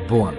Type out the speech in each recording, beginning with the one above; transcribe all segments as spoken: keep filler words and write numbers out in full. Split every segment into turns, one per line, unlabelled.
Бон.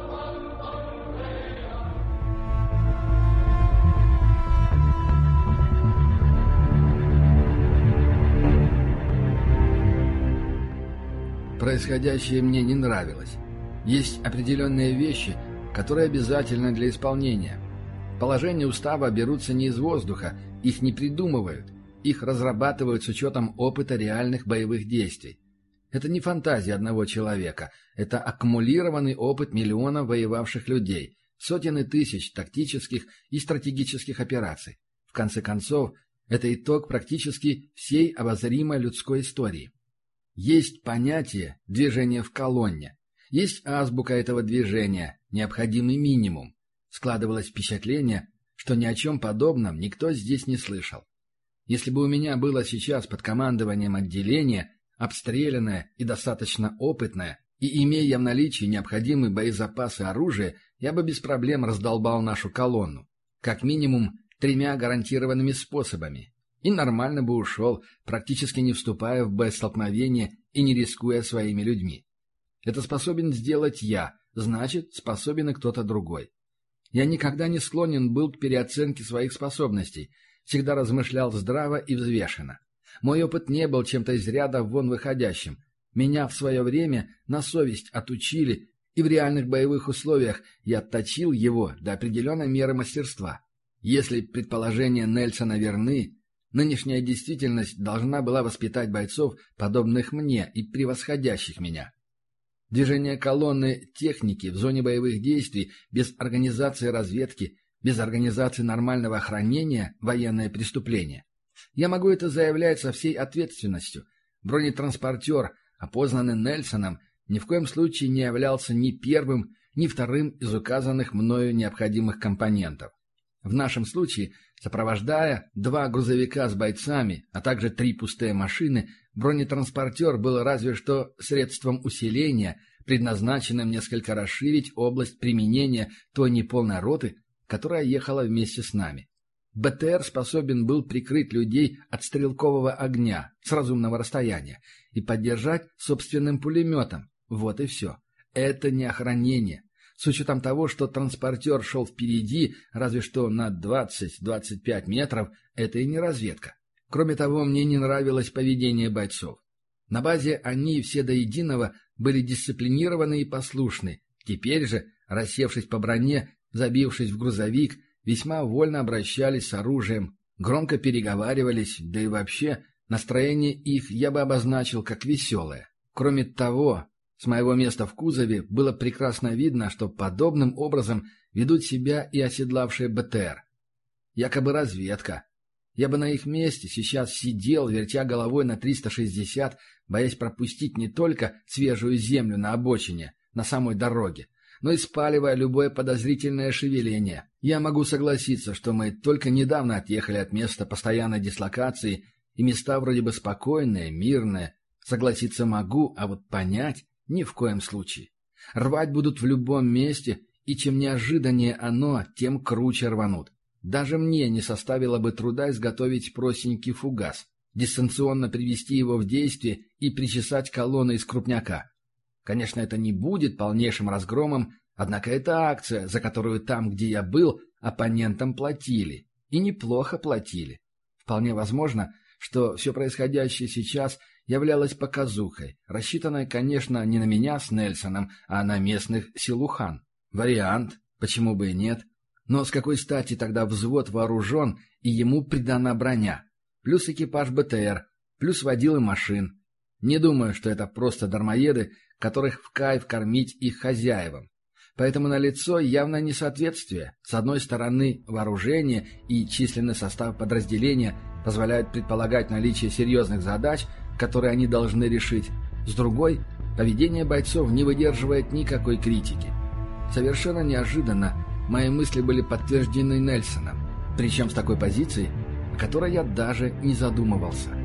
Происходящее мне не нравилось. Есть определенные вещи, которые обязательны для исполнения. Положения устава берутся не из воздуха, их не придумывают, их разрабатывают с учетом опыта реальных боевых действий. Это не фантазия одного человека, это аккумулированный опыт миллионов воевавших людей, сотен и тысяч тактических и стратегических операций. В конце концов, это итог практически всей обозримой людской истории. Есть понятие «движение в колонне», есть азбука этого движения, необходимый минимум. Складывалось впечатление, что ни о чем подобном никто здесь не слышал. Если бы у меня было сейчас под командованием отделение, обстрелянное и достаточно опытное, и имея в наличии необходимый боезапас и оружие, я бы без проблем раздолбал нашу колонну. Как минимум тремя гарантированными способами. И нормально бы ушел, практически не вступая в боестолкновение и не рискуя своими людьми. Это способен сделать я, значит, способен и кто-то другой. Я никогда не склонен был к переоценке своих способностей, всегда размышлял здраво и взвешенно. Мой опыт не был чем-то из ряда вон выходящим. Меня в свое время на совесть отучили, и в реальных боевых условиях я отточил его до определенной меры мастерства. Если предположения Нельсона верны, нынешняя действительность должна была воспитать бойцов, подобных мне и превосходящих меня. Движение колонны техники в зоне боевых действий без организации разведки, без организации нормального охранения – военное преступление. Я могу это заявлять со всей ответственностью. Бронетранспортер, опознанный Нельсоном, ни в коем случае не являлся ни первым, ни вторым из указанных мною необходимых компонентов. В нашем случае, сопровождая два грузовика с бойцами, а также три пустые машины, бронетранспортер был разве что средством усиления, предназначенным несколько расширить область применения той неполной роты, которая ехала вместе с нами. БТР способен был прикрыть людей от стрелкового огня с разумного расстояния и поддержать собственным пулеметом. Вот и все. Это не охранение. С учетом того, что транспортер шел впереди, разве что на двадцать-двадцать пять метров, это и не разведка. Кроме того, мне не нравилось поведение бойцов. На базе они все до единого были дисциплинированы и послушны. Теперь же, рассевшись по броне, забившись в грузовик, весьма вольно обращались с оружием, громко переговаривались, да и вообще настроение их я бы обозначил как веселое. Кроме того, с моего места в кузове было прекрасно видно, что подобным образом ведут себя и оседлавшие БТР. Якобы разведка. Я бы на их месте сейчас сидел, вертя головой на триста шестьдесят, боясь пропустить не только свежую землю на обочине, на самой дороге, но и спаливая любое подозрительное шевеление. Я могу согласиться, что мы только недавно отъехали от места постоянной дислокации, и места вроде бы спокойные, мирные. Согласиться могу, а вот понять ни в коем случае. Рвать будут в любом месте, и чем неожиданнее оно, тем круче рванут. Даже мне не составило бы труда изготовить простенький фугас, дистанционно привести его в действие и причесать колонны из крупняка. Конечно, это не будет полнейшим разгромом, однако это акция, за которую там, где я был, оппонентам платили. И неплохо платили. Вполне возможно, что все происходящее сейчас являлось показухой, рассчитанной, конечно, не на меня с Нельсоном, а на местных силухан. Вариант, почему бы и нет. Но с какой стати тогда взвод вооружен и ему придана броня? Плюс экипаж БТР, плюс водилы машин. Не думаю, что это просто дармоеды, которых в кайф кормить их хозяевам. Поэтому налицо явное несоответствие. С одной стороны, вооружение и численный состав подразделения позволяют предполагать наличие серьезных задач, которые они должны решить. С другой, поведение бойцов не выдерживает никакой критики. Совершенно неожиданно мои мысли были подтверждены Нельсоном, причем с такой позиции, о которой я даже не задумывался.